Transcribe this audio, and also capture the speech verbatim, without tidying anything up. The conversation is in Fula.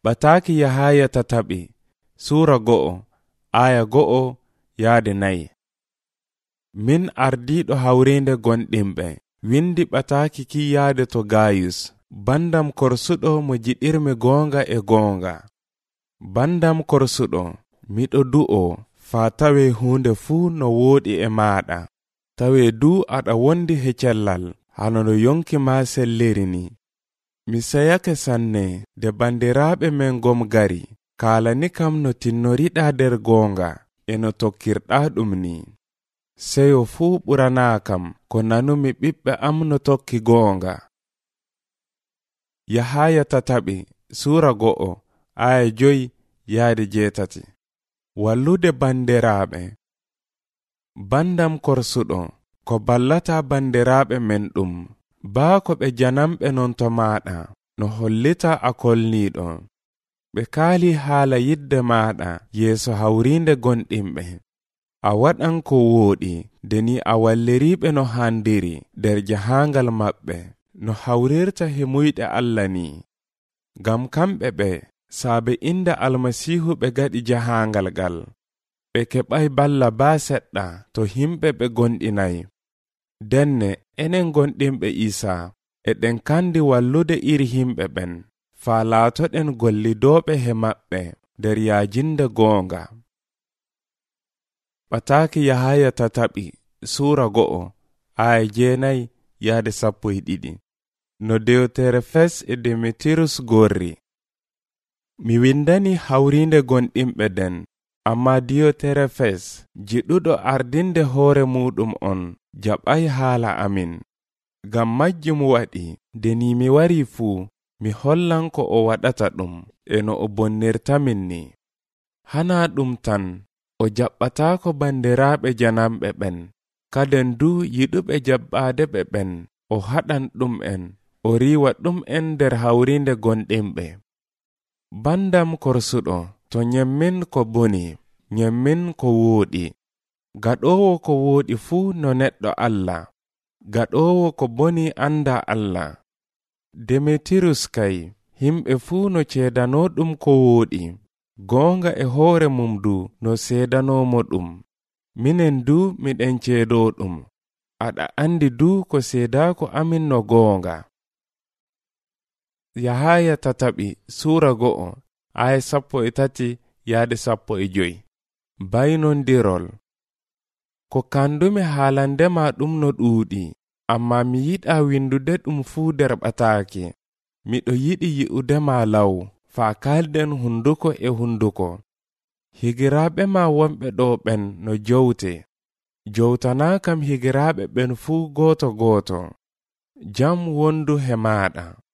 Ɓataaki Yahaya tataɓi Suura go'o aya go'o yaade nayi. Min ardiiɗo hawrinde gonɗinɓe windi ɓataaki ki yaade to Gayus, bandam korsuɗo mo jiɗirmi goonga e goonga. Bandam korsuɗo, miɗo du'o faa tawe hunde fuu no wooɗi e maaɗa. Tawe du aɗa wondi he cellal hano no yonki ma selliri ni. Mi sayake sanne de bandiraaɓe men gom gari, kaalani kam no tinnoriɗa der goonga e no tokkirɗa ɗum ni. Seyo fuu ɓuranaa kam ko nanumi ɓiɓɓe am no tokki goonga. Yahaya tataɓi Suura go'o aya joyi yaade jeetati. Wallude bandiraaɓe. Bandam korsuɗo ko ballata bandiraaɓe men ɗum, baa ko ɓe janamɓe non to maaɗa no hollita a kolniiɗo. Ɓe kaali haala yidde maaɗa yeeso hawrinde gonɗinɓe. A waɗan ko wooɗi deni a walliriɓe no handiri der jahangal maɓɓe no hawrirta he muyɗe Allah ni. Gam kamɓe ɓe saabe inde Almasihu ɓe gaɗi jahangal gal. Ɓe keɓay balla baa seɗɗa to himɓe ɓe gonɗinay. Denne enen gonɗinɓe Isa eɗen kandi wallude iri himɓe ɓen faa laatoɗen gollidooɓe he maɓɓe der yaajinde goonga. Ɓataaki Yahaya tataɓi Suura go'o aya jeenayi yaade sappo e ɗiɗi. No Dewterefes e Demetirus gorri. Mi windani hawrinde gonɗinɓe den, amma Dewterefes jiɗuɗo ardinde hoore muɗum on jaɓay haala amin. Gam majjum waɗi deni mi wari fuu mi hollan ko o waɗata ɗum e no o bonnirtamin ni. Hana ɗum tan o jaɓɓataako bandiraaɓe janamɓe ɓen, kaden du yiɗuɓe jaɓɓaade ɓe ɓen o haɗan ɗum en o riiwa ɗum en der hawrinde gonɗinɓe. Bandam korsuɗo to nyemmin ko boni, nyemmin ko wooɗi. Gaɗowo ko wooɗi fuu no neɗɗo Allah, gaɗowo ko boni anda Allah. Demetirus kay himɓe fuu no ceedano ɗum ko wooɗi, goonga e hoore mum du no seedanomo ɗum. Minen du miɗen ceedo ɗum, aɗa andi du ko seedako amin no goonga. Yahaya tataɓi Suura go'o aya sappo e tati yaade sappo e joyi. Baynondirol. Ko kandumi haalandema ɗum no ɗuuɗi, amma mi yiɗa windude ɗum fuu der ɓataaki. Miɗo yiɗi yi'udema law faa kalden hunduko e hunduko. Higiraaɓe ma wonɓe ɗo ɓen no jowte. Jowtana kam higiraaɓe ɓen fuu gooto gooto. Jam wondu he maaɗa.